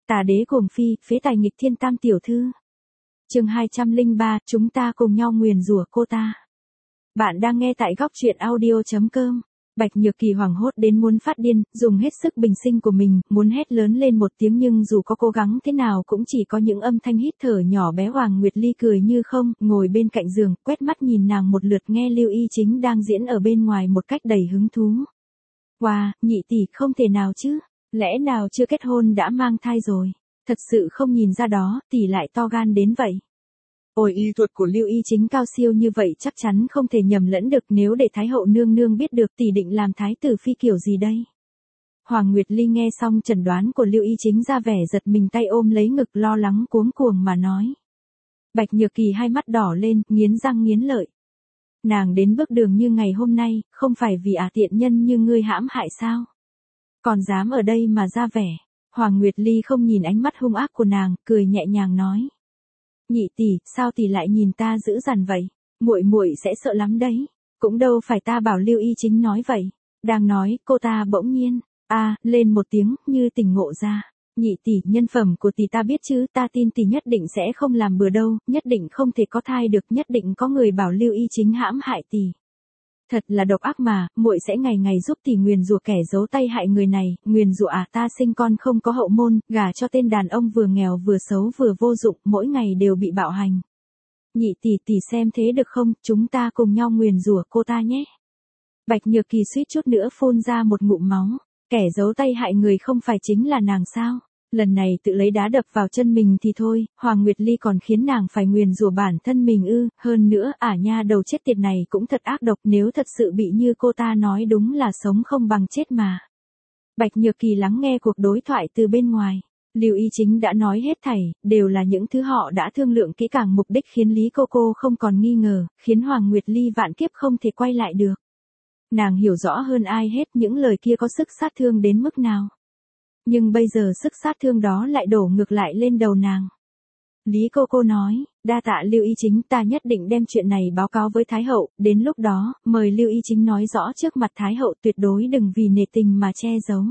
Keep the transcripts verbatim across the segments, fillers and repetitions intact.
Tà đế cuồng phi, phế tài nghịch thiên tam tiểu thư. Chương hai trăm lẻ ba, chúng ta cùng nhau nguyền rủa cô ta. Bạn đang nghe tại góc truyện audio chấm com. Bạch Nhược Kỳ hoảng hốt đến muốn phát điên, dùng hết sức bình sinh của mình, muốn hét lớn lên một tiếng nhưng dù có cố gắng thế nào cũng chỉ có những âm thanh hít thở nhỏ bé. Hoàng Nguyệt Ly cười như không, ngồi bên cạnh giường, quét mắt nhìn nàng một lượt, nghe Lưu Y Chính đang diễn ở bên ngoài một cách đầy hứng thú. Wow, nhị tỷ, không thể nào chứ, lẽ nào chưa kết hôn đã mang thai rồi, thật sự không nhìn ra đó, tỷ lại to gan đến vậy. Ôi, y thuật của Lưu Y Chính cao siêu như vậy chắc chắn không thể nhầm lẫn được, nếu để Thái hậu nương nương biết được tỷ định làm thái tử phi kiểu gì đây. Hoàng Nguyệt Ly nghe xong chẩn đoán của Lưu Y Chính ra vẻ giật mình, tay ôm lấy ngực lo lắng cuống cuồng mà nói. Bạch Nhược Kỳ hai mắt đỏ lên, nghiến răng nghiến lợi. Nàng đến bước đường như ngày hôm nay, không phải vì ả tiện nhân như ngươi hãm hại sao? Còn dám ở đây mà ra vẻ. Hoàng Nguyệt Ly không nhìn ánh mắt hung ác của nàng, cười nhẹ nhàng nói. Nhị tỷ, sao tỷ lại nhìn ta dữ dằn vậy? Muội muội sẽ sợ lắm đấy. Cũng đâu phải ta bảo Lưu Y Chính nói vậy. Đang nói, cô ta bỗng nhiên, a, à, lên một tiếng, như tỉnh ngộ ra. Nhị tỷ, nhân phẩm của tỷ ta biết chứ, ta tin tỷ nhất định sẽ không làm bừa đâu, nhất định không thể có thai được, nhất định có người bảo Lưu Y Chính hãm hại tỷ. Thật là độc ác mà, muội sẽ ngày ngày giúp tỷ nguyền rủa kẻ giấu tay hại người này, nguyền rủa à, ta sinh con không có hậu môn, gả cho tên đàn ông vừa nghèo vừa xấu vừa vô dụng, mỗi ngày đều bị bạo hành. Nhị tỷ tỷ xem thế được không, chúng ta cùng nhau nguyền rủa cô ta nhé. Bạch Nhược Kỳ suýt chút nữa phun ra một ngụm máu, kẻ giấu tay hại người không phải chính là nàng sao? Lần này tự lấy đá đập vào chân mình thì thôi, Hoàng Nguyệt Ly còn khiến nàng phải nguyền rủa bản thân mình ư, hơn nữa, ả nha đầu chết tiệt này cũng thật ác độc, nếu thật sự bị như cô ta nói đúng là sống không bằng chết mà. Bạch Nhược Kỳ lắng nghe cuộc đối thoại từ bên ngoài. Lưu Y Chính đã nói hết thảy, đều là những thứ họ đã thương lượng kỹ càng, mục đích khiến Lý cô cô không còn nghi ngờ, khiến Hoàng Nguyệt Ly vạn kiếp không thể quay lại được. Nàng hiểu rõ hơn ai hết những lời kia có sức sát thương đến mức nào. Nhưng bây giờ sức sát thương đó lại đổ ngược lại lên đầu nàng. Lý cô cô nói, đa tạ Lưu Y Chính, ta nhất định đem chuyện này báo cáo với Thái hậu, đến lúc đó, mời Lưu Y Chính nói rõ trước mặt Thái hậu, tuyệt đối đừng vì nể tình mà che giấu.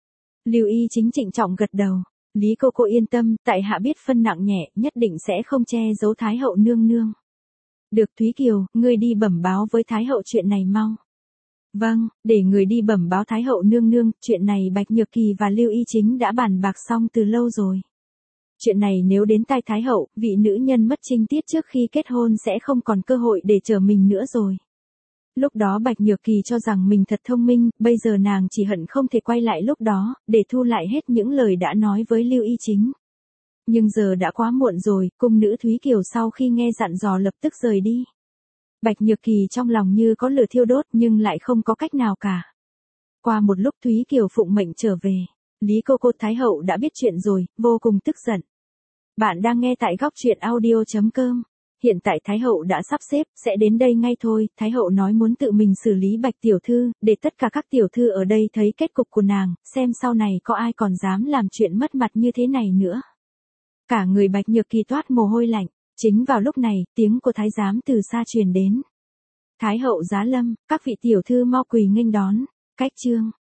Lưu Y Chính trịnh trọng gật đầu, Lý cô cô yên tâm, tại hạ biết phân nặng nhẹ, nhất định sẽ không che giấu Thái hậu nương nương. Được, Thúy Kiều, ngươi đi bẩm báo với Thái hậu chuyện này mau. Vâng, để người đi bẩm báo Thái hậu nương nương, chuyện này Bạch Nhược Kỳ và Lưu Y Chính đã bàn bạc xong từ lâu rồi. Chuyện này nếu đến tai Thái hậu, vị nữ nhân mất trinh tiết trước khi kết hôn sẽ không còn cơ hội để trở mình nữa rồi. Lúc đó Bạch Nhược Kỳ cho rằng mình thật thông minh, bây giờ nàng chỉ hận không thể quay lại lúc đó, để thu lại hết những lời đã nói với Lưu Y Chính. Nhưng giờ đã quá muộn rồi, cung nữ Thúy Kiều sau khi nghe dặn dò lập tức rời đi. Bạch Nhược Kỳ trong lòng như có lửa thiêu đốt nhưng lại không có cách nào cả. Qua một lúc Thúy Kiều phụng mệnh trở về. Lý cô cô Thái hậu đã biết chuyện rồi, vô cùng tức giận. Bạn đang nghe tại góc truyện audio chấm com. Hiện tại Thái hậu đã sắp xếp, sẽ đến đây ngay thôi. Thái hậu nói muốn tự mình xử lý Bạch tiểu thư, để tất cả các tiểu thư ở đây thấy kết cục của nàng, xem sau này có ai còn dám làm chuyện mất mặt như thế này nữa. Cả người Bạch Nhược Kỳ toát mồ hôi lạnh. Chính vào lúc này, tiếng của thái giám từ xa truyền đến. Thái hậu giá lâm, các vị tiểu thư mau quỳ nghênh đón. Cách chương